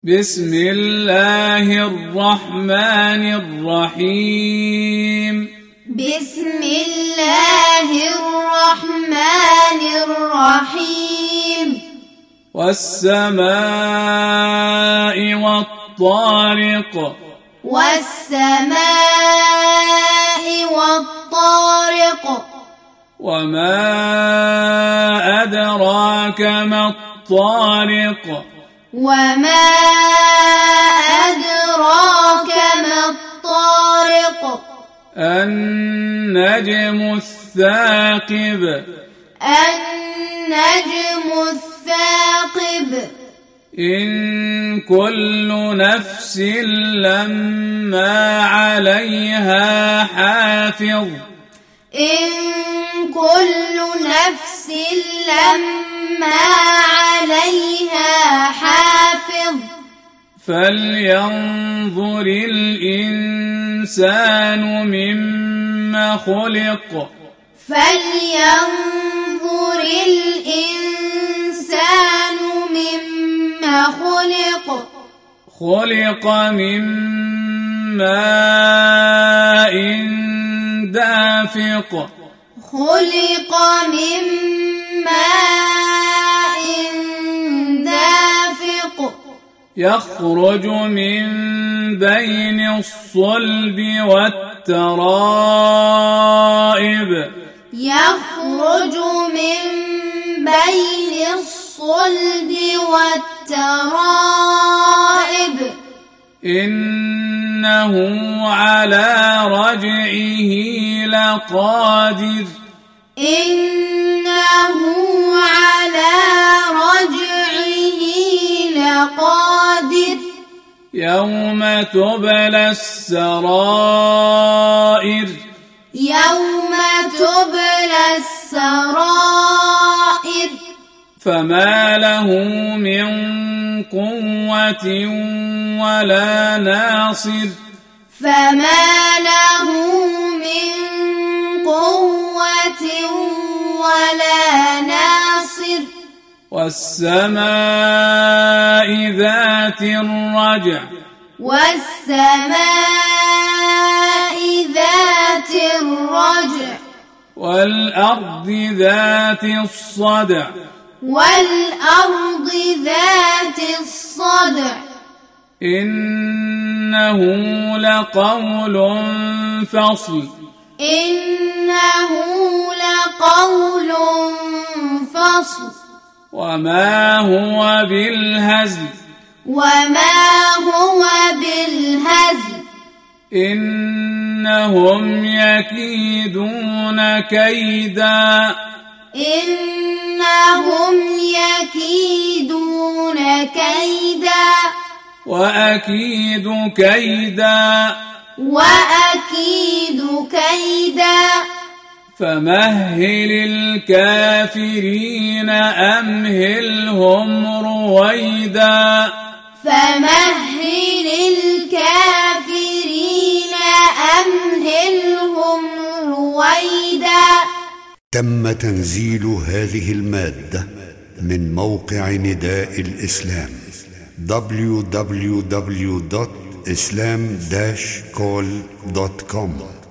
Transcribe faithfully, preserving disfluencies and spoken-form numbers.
بسم الله الرحمن الرحيم بسم الله الرحمن الرحيم والسماء والطارق والسماء والطارق وما أدراك ما الطارق وما أدراك ما الطارق النجم الثاقب النجم الثاقب إن كل نفس لما عليها حافظ إن كل نفس لما عليها حافظ فلينظر الإنسان مما خلق فلينظر الإنسان مما خلق خلق من ماء دافق خلق من ماء دافق يخرج من بين الصلب والترائب يخرج من بين الصلب والترائب إنه على رجعه لقادر إنه على رجعه لقادر يوم تبلى السرائر يوم تبلى السرائر فما له من قوة ولا ناصر فما له من قوة ولا ناصر والسماء ذات الرجع والسماء ذات الرجع والأرض ذات الصدع والأرض ذات الصدع إنه لقول فصل إنه لقول فصل وما هو بالهزل وما هو بالهزل إنهم يكيدون كيدا إنهم يكيدون كيدا وأكيد كيدا وأكيد كيدا فمهل الكافرين أمهلهم رويدا فمهل الكافرين أمهلهم رويدا. تم تنزيل هذه المادة من موقع نداء الإسلام دبليو دبليو دبليو دوت إسلام داش كول دوت كوم.